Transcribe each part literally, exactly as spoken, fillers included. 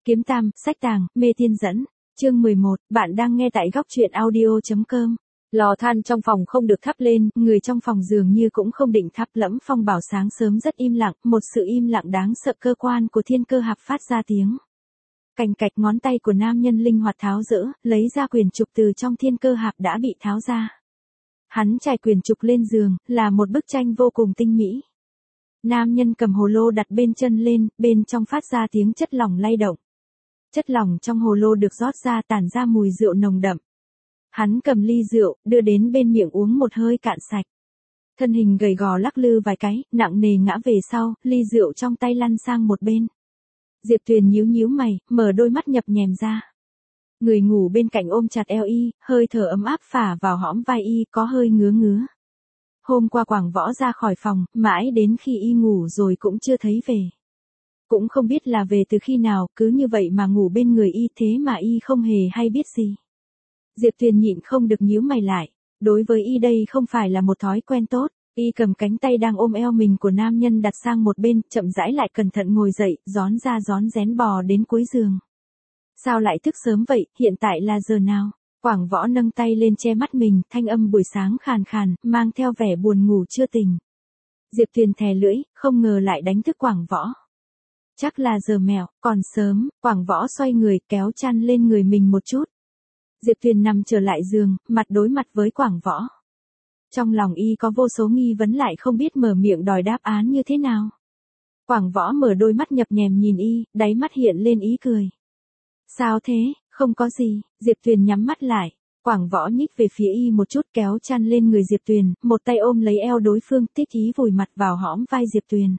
Kiếm Tam, sách tàng, mê tiên dẫn. Chương mười một, bạn đang nghe tại góc truyện audio.com. Lò than trong phòng không được thắp lên, người trong phòng dường như cũng không định thắp. Lẫm Phong bảo sáng sớm rất im lặng, một sự im lặng đáng sợ. Cơ quan của thiên cơ hạp phát ra tiếng cành cạch, ngón tay của nam nhân linh hoạt tháo dỡ, lấy ra quyển trục từ trong thiên cơ hạp đã bị tháo ra. Hắn trải quyển trục lên giường, là một bức tranh vô cùng tinh mỹ. Nam nhân cầm hồ lô đặt bên chân lên, bên trong phát ra tiếng chất lỏng lay động. Chất lỏng trong hồ lô được rót ra tản ra mùi rượu nồng đậm. Hắn cầm ly rượu, đưa đến bên miệng uống một hơi cạn sạch. Thân hình gầy gò lắc lư vài cái, nặng nề ngã về sau, ly rượu trong tay lăn sang một bên. Diệp Tuyền nhíu nhíu mày, mở đôi mắt nhập nhèm ra. Người ngủ bên cạnh ôm chặt eo y, hơi thở ấm áp phả vào hõm vai y, có hơi ngứa ngứa. Hôm qua Quảng Võ ra khỏi phòng, mãi đến khi y ngủ rồi cũng chưa thấy về. Cũng không biết là về từ khi nào, cứ như vậy mà ngủ bên người y, thế mà y không hề hay biết gì. Diệp Tuyền nhịn không được nhíu mày lại. Đối với y đây không phải là một thói quen tốt. Y cầm cánh tay đang ôm eo mình của nam nhân đặt sang một bên, chậm rãi lại cẩn thận ngồi dậy, rón ra rón rén bò đến cuối giường. Sao lại thức sớm vậy, hiện tại là giờ nào? Quảng Võ nâng tay lên che mắt mình, thanh âm buổi sáng khàn khàn, mang theo vẻ buồn ngủ chưa tỉnh. Diệp Tuyền thè lưỡi, không ngờ lại đánh thức Quảng Võ. Chắc là giờ mẹo, còn sớm. Quảng Võ xoay người, kéo chăn lên người mình một chút. Diệp Tuyền nằm trở lại giường, mặt đối mặt với Quảng Võ. Trong lòng y có vô số nghi vấn, lại không biết mở miệng đòi đáp án như thế nào. Quảng Võ mở đôi mắt nhập nhèm nhìn y, đáy mắt hiện lên ý cười. Sao thế? Không có gì. Diệp Tuyền nhắm mắt lại. Quảng Võ nhích về phía y một chút, kéo chăn lên người Diệp Tuyền, một tay ôm lấy eo đối phương, thích ý vùi mặt vào hõm vai Diệp Tuyền.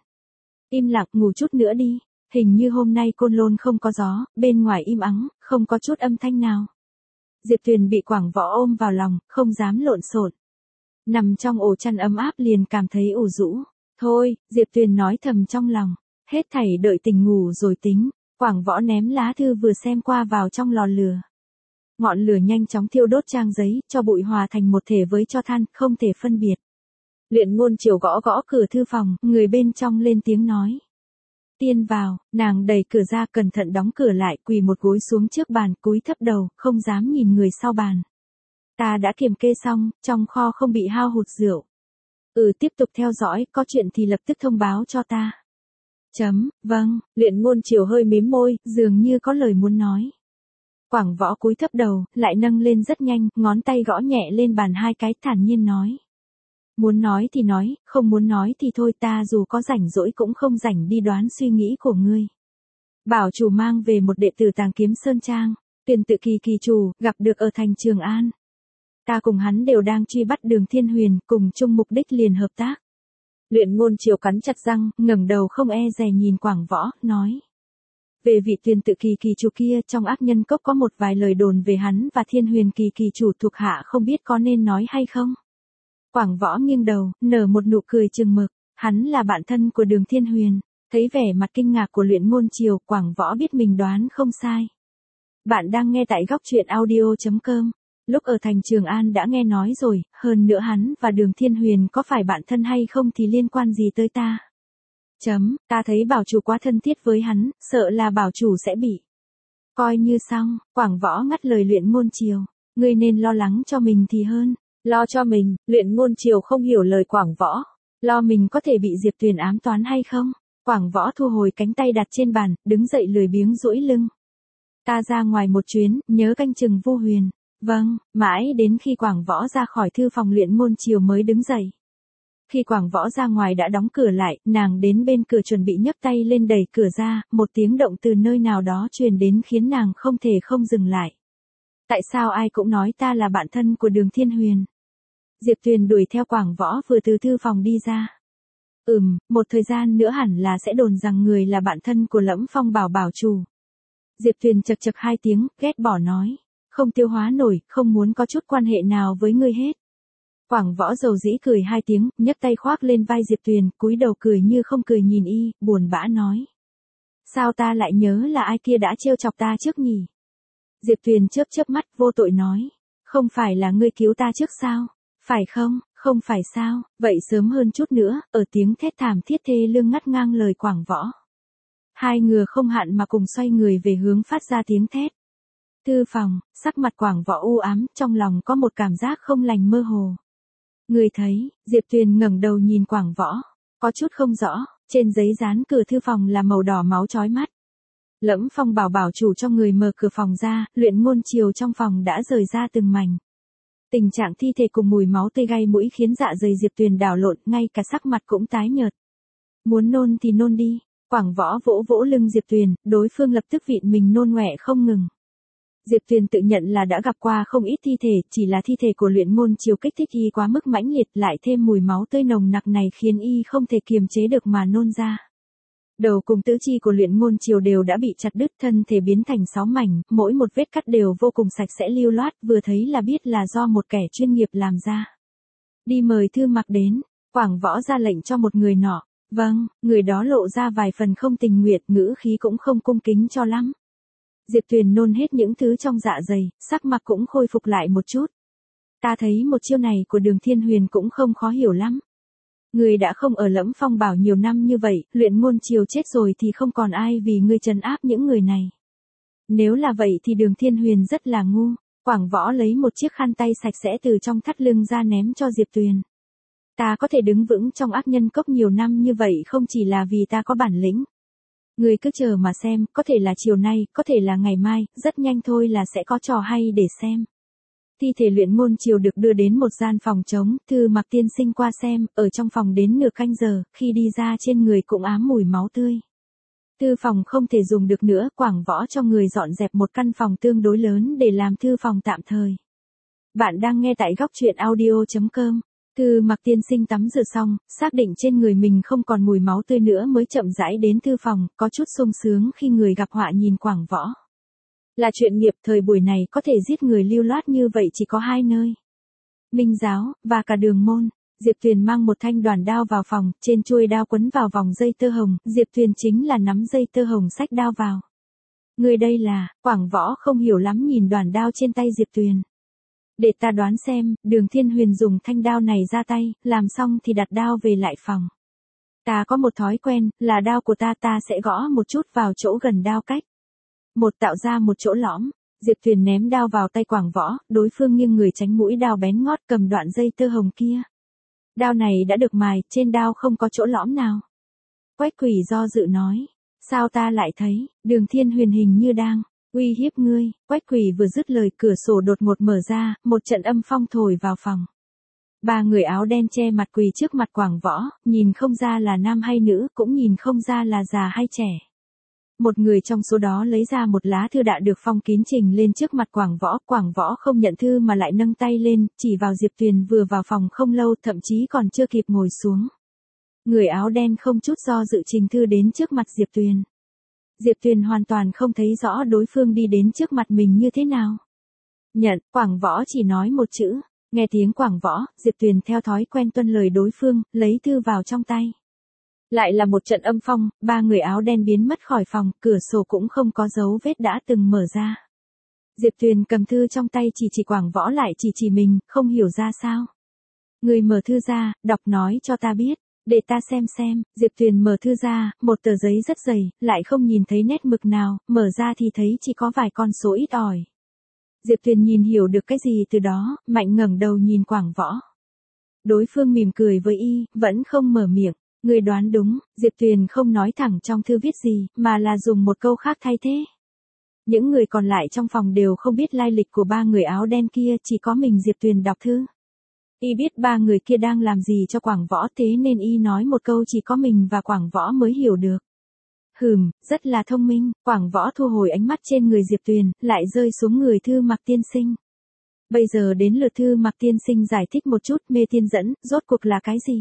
Im lặng, ngủ chút nữa đi. Hình như hôm nay Côn Lôn không có gió, bên ngoài im ắng, không có chút âm thanh nào. Diệp Tuyền bị Quảng Võ ôm vào lòng, không dám lộn xộn. Nằm trong ổ chăn ấm áp liền cảm thấy ủ rũ. Thôi, Diệp Tuyền nói thầm trong lòng. Hết thảy đợi tỉnh ngủ rồi tính. Quảng Võ ném lá thư vừa xem qua vào trong lò lửa. Ngọn lửa nhanh chóng thiêu đốt trang giấy, cho bụi hòa thành một thể với tro than, không thể phân biệt. Luyện Ngôn Triều gõ gõ cửa thư phòng, người bên trong lên tiếng nói. Tiên vào. Nàng đẩy cửa ra, cẩn thận đóng cửa lại, quỳ một gối xuống trước bàn, cúi thấp đầu, không dám nhìn người sau bàn. Ta đã kiểm kê xong, trong kho không bị hao hụt rượu. Ừ, tiếp tục theo dõi, có chuyện thì lập tức thông báo cho ta. Chấm, vâng. Luyện Ngôn Triều hơi mím môi, dường như có lời muốn nói. Quảng Võ cúi thấp đầu, lại nâng lên rất nhanh, ngón tay gõ nhẹ lên bàn hai cái, thản nhiên nói. Muốn nói thì nói, không muốn nói thì thôi, ta dù có rảnh rỗi cũng không rảnh đi đoán suy nghĩ của ngươi. Bảo chủ mang về một đệ tử Tàng Kiếm Sơn Trang, Tiền Tự Kỳ kỳ chủ, gặp được ở thành Trường An. Ta cùng hắn đều đang truy bắt Đường Thiên Huyền, cùng chung mục đích liền hợp tác. Luyện Ngôn Triều cắn chặt răng, ngẩng đầu không e dè nhìn Quảng Võ, nói. Về vị Tiền Tự Kỳ kỳ chủ kia, trong ác nhân cốc có một vài lời đồn về hắn và Thiên Huyền kỳ kỳ chủ, thuộc hạ không biết có nên nói hay không. Quảng Võ nghiêng đầu, nở một nụ cười chừng mực. Hắn là bạn thân của Đường Thiên Huyền. Thấy vẻ mặt kinh ngạc của Luyện Ngôn Triều, Quảng Võ biết mình đoán không sai. Bạn đang nghe tại góc truyện audio.com. Lúc ở thành Trường An đã nghe nói rồi, hơn nữa hắn và Đường Thiên Huyền có phải bạn thân hay không thì liên quan gì tới ta. Chấm, ta thấy bảo chủ quá thân thiết với hắn, sợ là bảo chủ sẽ bị. Coi như xong. Quảng Võ ngắt lời Luyện Ngôn Triều. Ngươi nên lo lắng cho mình thì hơn. Lo cho mình. Luyện Ngôn Triều không hiểu lời Quảng Võ. Lo mình có thể bị Diệp Tuyền ám toán hay không? Quảng Võ thu hồi cánh tay đặt trên bàn, đứng dậy lười biếng duỗi lưng. Ta ra ngoài một chuyến, nhớ canh chừng Vu Huyền. Vâng. Mãi đến khi Quảng Võ ra khỏi thư phòng, Luyện Ngôn Triều mới đứng dậy. Khi Quảng Võ ra ngoài đã đóng cửa lại, nàng đến bên cửa chuẩn bị nhấc tay lên đẩy cửa ra, một tiếng động từ nơi nào đó truyền đến khiến nàng không thể không dừng lại. Tại sao ai cũng nói ta là bạn thân của Đường Thiên Huyền? Diệp Tuyền đuổi theo Quảng Võ vừa từ thư phòng đi ra. Ừm, một thời gian nữa hẳn là sẽ đồn rằng người là bạn thân của Lẫm Phong bảo bảo chủ. Diệp Tuyền chật chật hai tiếng, ghét bỏ nói. Không tiêu hóa nổi, không muốn có chút quan hệ nào với ngươi hết. Quảng Võ dầu dĩ cười hai tiếng, nhấc tay khoác lên vai Diệp Tuyền, cúi đầu cười như không cười nhìn y, buồn bã nói. Sao ta lại nhớ là ai kia đã trêu chọc ta trước nhỉ? Diệp Tuyền chớp chớp mắt, vô tội nói. Không phải là ngươi cứu ta trước sao? Phải không? Không phải sao? Vậy sớm hơn chút nữa, ở tiếng thét thảm thiết thê lương ngắt ngang lời Quảng Võ. Hai ngựa không hạn mà cùng xoay người về hướng phát ra tiếng thét. Thư phòng, sắc mặt Quảng Võ u ám, trong lòng có một cảm giác không lành mơ hồ. Người thấy, Diệp Tuyền ngẩng đầu nhìn Quảng Võ, có chút không rõ, trên giấy dán cửa thư phòng là màu đỏ máu chói mắt. Lẫm Phong bảo bảo chủ cho người mở cửa phòng ra, Luyện Ngôn Triều trong phòng đã rời ra từng mảnh. Tình trạng thi thể cùng mùi máu tê gai mũi khiến dạ dày Diệp Tuyền đảo lộn, ngay cả sắc mặt cũng tái nhợt. Muốn nôn thì nôn đi. Quảng Võ vỗ vỗ lưng Diệp Tuyền, đối phương lập tức vịn mình nôn ngoẹ không ngừng. Diệp Tuyền tự nhận là đã gặp qua không ít thi thể, chỉ là thi thể của Luyện Ngôn Triều kích thích y quá mức mãnh liệt, lại thêm mùi máu tươi nồng nặc này khiến y không thể kiềm chế được mà nôn ra. Đầu cùng tứ chi của Luyện Ngôn Triều đều đã bị chặt đứt, thân thể biến thành sáu mảnh, mỗi một vết cắt đều vô cùng sạch sẽ lưu loát, vừa thấy là biết là do một kẻ chuyên nghiệp làm ra. Đi mời Thư Mặc đến, Quảng Võ ra lệnh cho một người nọ. Vâng, người đó lộ ra vài phần không tình nguyện, ngữ khí cũng không cung kính cho lắm. Diệp Tuyền nôn hết những thứ trong dạ dày, sắc mặt cũng khôi phục lại một chút. Ta thấy một chiêu này của Đường Thiên Huyền cũng không khó hiểu lắm. Người đã không ở Lẫm Phong bảo nhiều năm như vậy, Luyện Ngôn Triều chết rồi thì không còn ai vì ngươi trấn áp những người này. Nếu là vậy thì Đường Thiên Huyền rất là ngu. Quảng Võ lấy một chiếc khăn tay sạch sẽ từ trong thắt lưng ra ném cho Diệp Tuyền. Ta có thể đứng vững trong ác nhân cốc nhiều năm như vậy không chỉ là vì ta có bản lĩnh. Người cứ chờ mà xem, có thể là chiều nay, có thể là ngày mai, rất nhanh thôi là sẽ có trò hay để xem. Thi thể Luyện Ngôn Triều được đưa đến một gian phòng trống, Thư Mặc tiên sinh qua xem, ở trong phòng đến nửa canh giờ, khi đi ra trên người cũng ám mùi máu tươi. Thư phòng không thể dùng được nữa, Quảng Võ cho người dọn dẹp một căn phòng tương đối lớn để làm thư phòng tạm thời. Bạn đang nghe tại góc truyện audio chấm com. Thư Mặc tiên sinh tắm rửa xong, xác định trên người mình không còn mùi máu tươi nữa mới chậm rãi đến thư phòng, có chút sung sướng khi người gặp họa nhìn Quảng Võ. Là chuyện nghiệp, thời buổi này có thể giết người lưu loát như vậy chỉ có hai nơi. Minh Giáo, và cả Đường Môn. Diệp Tuyền mang một thanh đoàn đao vào phòng, trên chuôi đao quấn vào vòng dây tơ hồng, Diệp Tuyền chính là nắm dây tơ hồng xách đao vào. Người đây là, Quảng Võ không hiểu lắm nhìn đoàn đao trên tay Diệp Tuyền. Để ta đoán xem, Đường Thiên Huyền dùng thanh đao này ra tay, làm xong thì đặt đao về lại phòng. Ta có một thói quen, là đao của ta ta sẽ gõ một chút vào chỗ gần đao cách. Một tạo ra một chỗ lõm, Diệp Tuyền ném đao vào tay Quảng Võ, đối phương nghiêng người tránh mũi đao bén ngót cầm đoạn dây tơ hồng kia. Đao này đã được mài, trên đao không có chỗ lõm nào. Quách Quỷ do dự nói, sao ta lại thấy, Đường Thiên Huyền hình như đang uy hiếp ngươi. Quách Quỷ vừa dứt lời, cửa sổ đột ngột mở ra, một trận âm phong thổi vào phòng. Ba người áo đen che mặt quỳ trước mặt Quảng Võ, nhìn không ra là nam hay nữ, cũng nhìn không ra là già hay trẻ. Một người trong số đó lấy ra một lá thư đã được phong kín trình lên trước mặt Quảng Võ, Quảng Võ không nhận thư mà lại nâng tay lên, chỉ vào Diệp Tuyền vừa vào phòng không lâu, thậm chí còn chưa kịp ngồi xuống. Người áo đen không chút do dự trình thư đến trước mặt Diệp Tuyền. Diệp Tuyền hoàn toàn không thấy rõ đối phương đi đến trước mặt mình như thế nào. Nhận, Quảng Võ chỉ nói một chữ, nghe tiếng Quảng Võ, Diệp Tuyền theo thói quen tuân lời đối phương, lấy thư vào trong tay. Lại là một trận âm phong, ba người áo đen biến mất khỏi phòng, cửa sổ cũng không có dấu vết đã từng mở ra. Diệp Tuyền cầm thư trong tay chỉ chỉ Quảng Võ lại chỉ chỉ mình, không hiểu ra sao. Người mở thư ra, đọc nói cho ta biết, để ta xem xem. Diệp Tuyền mở thư ra, một tờ giấy rất dày, lại không nhìn thấy nét mực nào, mở ra thì thấy chỉ có vài con số ít ỏi. Diệp Tuyền nhìn hiểu được cái gì từ đó, mạnh ngẩng đầu nhìn Quảng Võ. Đối phương mỉm cười với y, vẫn không mở miệng. Người đoán đúng, Diệp Tuyền không nói thẳng trong thư viết gì, mà là dùng một câu khác thay thế. Những người còn lại trong phòng đều không biết lai lịch của ba người áo đen kia, chỉ có mình Diệp Tuyền đọc thư. Y biết ba người kia đang làm gì cho Quảng Võ, thế nên y nói một câu chỉ có mình và Quảng Võ mới hiểu được. Hừm, rất là thông minh. Quảng Võ thu hồi ánh mắt trên người Diệp Tuyền, lại rơi xuống người Thư Mặc tiên sinh. Bây giờ đến lượt Thư Mặc tiên sinh giải thích một chút, mê tiên dẫn, rốt cuộc là cái gì?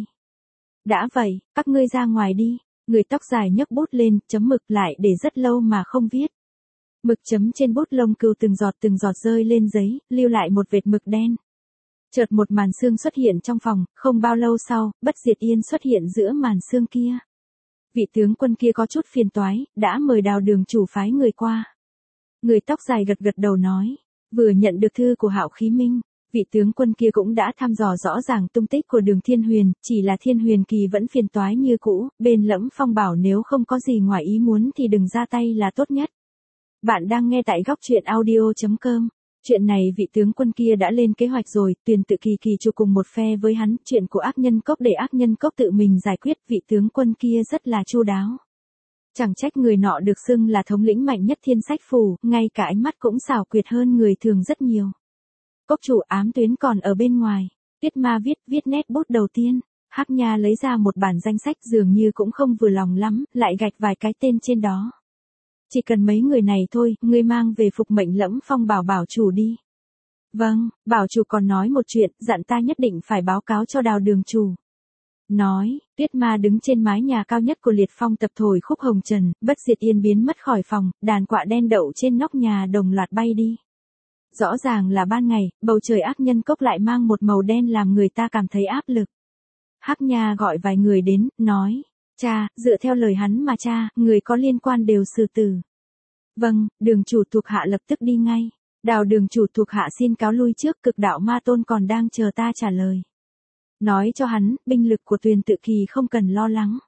Đã vậy, các ngươi ra ngoài đi. Người tóc dài nhấc bút lên, chấm mực lại để rất lâu mà không viết. Mực chấm trên bút lông cừu từng giọt từng giọt rơi lên giấy, lưu lại một vệt mực đen. Chợt một màn sương xuất hiện trong phòng, không bao lâu sau, Bất Diệt Yên xuất hiện giữa màn sương kia. Vị tướng quân kia có chút phiền toái, đã mời Đào Đường chủ phái người qua. Người tóc dài gật gật đầu nói, vừa nhận được thư của Hạo Khí Minh, vị tướng quân kia cũng đã thăm dò rõ ràng tung tích của Đường Thiên Huyền, chỉ là Thiên Huyền Kỳ vẫn phiền toái như cũ, bên Lẫm Phong bảo nếu không có gì ngoài ý muốn thì đừng ra tay là tốt nhất. Bạn đang nghe tại góc truyện audio chấm com. Chuyện này vị tướng quân kia đã lên kế hoạch rồi, Tuyền Tự Kỳ kỳ chụp cùng một phe với hắn, chuyện của ác nhân cốc để ác nhân cốc tự mình giải quyết, vị tướng quân kia rất là chu đáo. Chẳng trách người nọ được xưng là thống lĩnh mạnh nhất thiên sách phủ, ngay cả ánh mắt cũng xảo quyệt hơn người thường rất nhiều. Cốc chủ ám tuyến còn ở bên ngoài. Tiết Ma viết, viết nét bút đầu tiên. Hắc Nha lấy ra một bản danh sách dường như cũng không vừa lòng lắm, lại gạch vài cái tên trên đó. Chỉ cần mấy người này thôi, ngươi mang về phục mệnh Lẫm Phong bảo bảo chủ đi. Vâng, bảo chủ còn nói một chuyện, dặn ta nhất định phải báo cáo cho Đào đường chủ. Nói, Tuyết Ma đứng trên mái nhà cao nhất của Liệt Phong tập thổi khúc hồng trần, bất diệt yên biến mất khỏi phòng, đàn quạ đen đậu trên nóc nhà đồng loạt bay đi. Rõ ràng là ban ngày, bầu trời ác nhân cốc lại mang một màu đen làm người ta cảm thấy áp lực. Hắc Nha gọi vài người đến, nói, cha, dựa theo lời hắn mà cha, người có liên quan đều xử tử. Vâng, đường chủ thuộc hạ lập tức đi ngay. Đào đường chủ thuộc hạ xin cáo lui trước, cực đạo ma tôn còn đang chờ ta trả lời. Nói cho hắn, binh lực của Tuyền Tự Kỳ không cần lo lắng.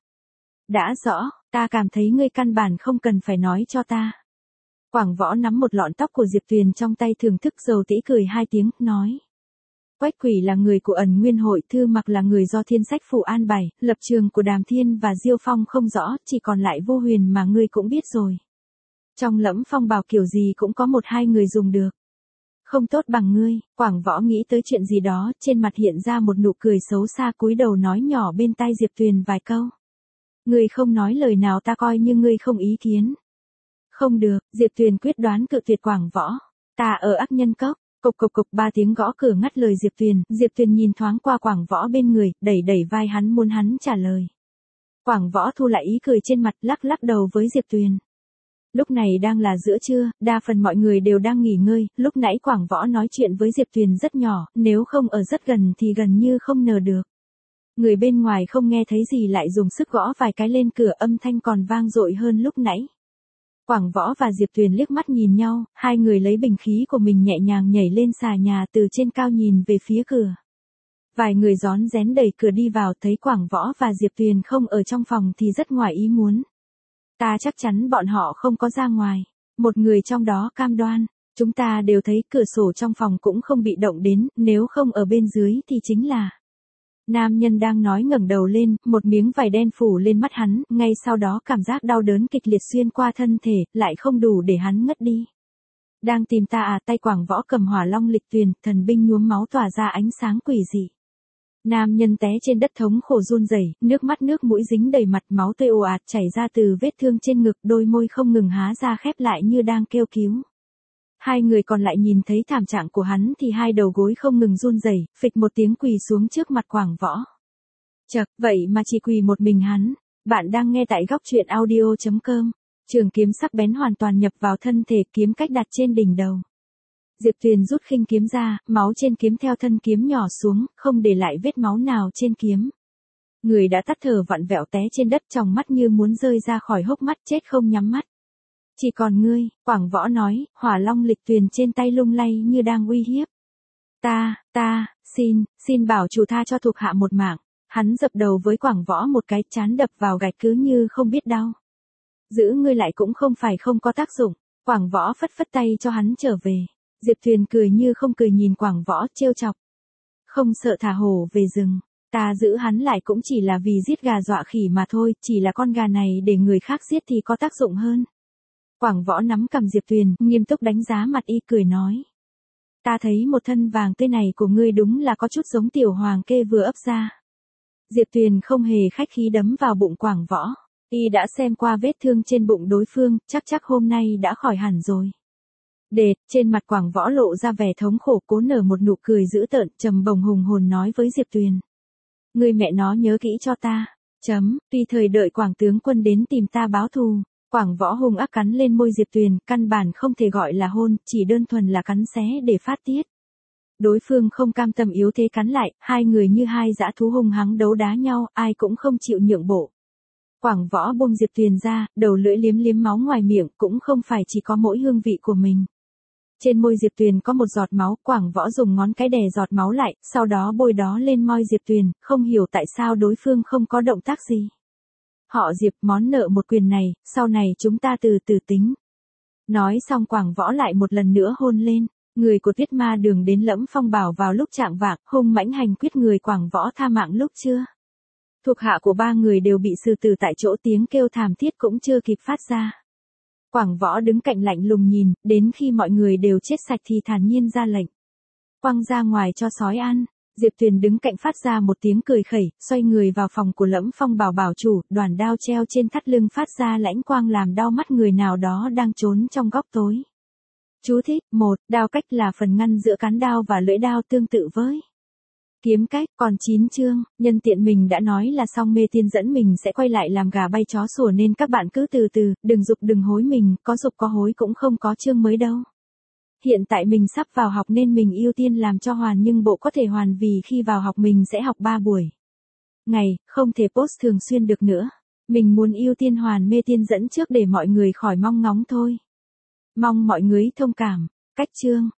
Đã rõ, ta cảm thấy ngươi căn bản không cần phải nói cho ta. Quảng Võ nắm một lọn tóc của Diệp Tuyền trong tay thưởng thức dầu tĩ cười hai tiếng, nói. Quách Quỷ là người của ẩn nguyên hội, Thư Mặc là người do thiên sách phủ an bài, lập trường của Đàm Thiên và Diêu Phong không rõ, chỉ còn lại Vô Huyền mà ngươi cũng biết rồi. Trong Lẫm Phong bảo kiểu gì cũng có một hai người dùng được. Không tốt bằng ngươi. Quảng Võ nghĩ tới chuyện gì đó, trên mặt hiện ra một nụ cười xấu xa, cúi đầu nói nhỏ bên tai Diệp Tuyền vài câu. Ngươi không nói lời nào ta coi như ngươi không ý kiến. Không được, Diệp Tuyền quyết đoán cự tuyệt Quảng Võ. Ta ở ác nhân cốc. Cộc cộc cộc, ba tiếng gõ cửa ngắt lời Diệp Tuyền, Diệp Tuyền nhìn thoáng qua Quảng Võ bên người, đẩy đẩy vai hắn muốn hắn trả lời. Quảng Võ thu lại ý cười trên mặt, lắc lắc đầu với Diệp Tuyền. Lúc này đang là giữa trưa, đa phần mọi người đều đang nghỉ ngơi, lúc nãy Quảng Võ nói chuyện với Diệp Tuyền rất nhỏ, nếu không ở rất gần thì gần như không nờ được. Người bên ngoài không nghe thấy gì lại dùng sức gõ vài cái lên cửa, âm thanh còn vang dội hơn lúc nãy. Quảng Võ và Diệp Tuyền liếc mắt nhìn nhau, hai người lấy bình khí của mình nhẹ nhàng nhảy lên xà nhà từ trên cao nhìn về phía cửa. Vài người rón rén đẩy cửa đi vào, thấy Quảng Võ và Diệp Tuyền không ở trong phòng thì rất ngoài ý muốn. Ta chắc chắn bọn họ không có ra ngoài. Một người trong đó cam đoan, chúng ta đều thấy cửa sổ trong phòng cũng không bị động đến, nếu không ở bên dưới thì chính là. Nam nhân đang nói ngẩng đầu lên, một miếng vải đen phủ lên mắt hắn, ngay sau đó cảm giác đau đớn kịch liệt xuyên qua thân thể, lại không đủ để hắn ngất đi. Đang tìm ta à? Tay Quảng Võ cầm hỏa long lịch tuyền, thần binh nhuốm máu tỏa ra ánh sáng quỷ dị. Nam nhân té trên đất thống khổ run rẩy, nước mắt nước mũi dính đầy mặt, máu tươi ồ ạt chảy ra từ vết thương trên ngực, đôi môi không ngừng há ra khép lại như đang kêu cứu. Hai người còn lại nhìn thấy thảm trạng của hắn thì hai đầu gối không ngừng run rẩy, phịch một tiếng quỳ xuống trước mặt Quảng Võ. Chậc, vậy mà chỉ quỳ một mình hắn. Bạn đang nghe tại góc truyện audio chấm com. Trường kiếm sắc bén hoàn toàn nhập vào thân thể, kiếm cách đặt trên đỉnh đầu. Diệp Tuyền rút khinh kiếm ra, máu trên kiếm theo thân kiếm nhỏ xuống, không để lại vết máu nào trên kiếm. Người đã tắt thở vặn vẹo té trên đất, tròng mắt như muốn rơi ra khỏi hốc mắt, chết không nhắm mắt. Chỉ còn ngươi, Quảng Võ nói, hỏa long lịch tuyền trên tay lung lay như đang uy hiếp. Ta, ta, xin, xin bảo chủ tha cho thuộc hạ một mạng. Hắn dập đầu với Quảng Võ một cái, chán đập vào gạch cứ như không biết đau. Giữ ngươi lại cũng không phải không có tác dụng. Quảng Võ phất phất tay cho hắn trở về. Diệp Tuyền cười như không cười nhìn Quảng Võ trêu chọc. Không sợ thả hổ về rừng. Ta giữ hắn lại cũng chỉ là vì giết gà dọa khỉ mà thôi, chỉ là con gà này để người khác giết thì có tác dụng hơn. Quảng Võ nắm cầm Diệp Tuyền, nghiêm túc đánh giá mặt y, cười nói. Ta thấy một thân vàng tươi này của ngươi đúng là có chút giống tiểu hoàng kê vừa ấp ra. Diệp Tuyền không hề khách khí đấm vào bụng Quảng Võ. Y đã xem qua vết thương trên bụng đối phương, chắc chắc hôm nay đã khỏi hẳn rồi. Đệt, trên mặt Quảng Võ lộ ra vẻ thống khổ, cố nở một nụ cười dữ tợn, trầm bồng hùng hồn nói với Diệp Tuyền. Ngươi mẹ nó nhớ kỹ cho ta. Chấm, tuy thời đợi Quảng tướng quân đến tìm ta báo thù. Quảng Võ hung ác cắn lên môi Diệp Tuyền, căn bản không thể gọi là hôn, chỉ đơn thuần là cắn xé để phát tiết. Đối phương không cam tâm yếu thế cắn lại, hai người như hai dã thú hung hăng đấu đá nhau, ai cũng không chịu nhượng bộ. Quảng Võ buông Diệp Tuyền ra, đầu lưỡi liếm liếm máu ngoài miệng, cũng không phải chỉ có mỗi hương vị của mình. Trên môi Diệp Tuyền có một giọt máu, Quảng Võ dùng ngón cái đè giọt máu lại, sau đó bôi đó lên môi Diệp Tuyền, không hiểu tại sao đối phương không có động tác gì. Họ Diệp, món nợ một quyền này, sau này chúng ta từ từ tính. Nói xong Quảng Võ lại một lần nữa hôn lên. Người của Tuyết Ma Đường đến Lẫm Phong Bảo vào lúc chạng vạng, hung mãnh hành quyết người Quảng Võ tha mạng lúc chưa. Thuộc hạ của ba người đều bị xử tử tại chỗ, tiếng kêu thảm thiết cũng chưa kịp phát ra. Quảng Võ đứng cạnh lạnh lùng nhìn, đến khi mọi người đều chết sạch thì thản nhiên ra lệnh. Quăng ra ngoài cho sói ăn. Diệp Tuyền đứng cạnh phát ra một tiếng cười khẩy, xoay người vào phòng của Lẫm Phong Bảo bảo chủ, đoàn đao treo trên thắt lưng phát ra lãnh quang làm đau mắt người nào đó đang trốn trong góc tối. Chú thích, một, đao cách là phần ngăn giữa cán đao và lưỡi đao tương tự với kiếm cách, còn chín chương, nhân tiện mình đã nói là xong mê tiên dẫn mình sẽ quay lại làm gà bay chó sủa nên các bạn cứ từ từ, đừng dục đừng hối mình, có dục có hối cũng không có chương mới đâu. Hiện tại mình sắp vào học nên mình ưu tiên làm cho hoàn nhưng bộ có thể hoàn vì khi vào học mình sẽ học ba buổi ngày, không thể post thường xuyên được nữa. Mình muốn ưu tiên hoàn mê tiên dẫn trước để mọi người khỏi mong ngóng thôi. Mong mọi người thông cảm. Cách chương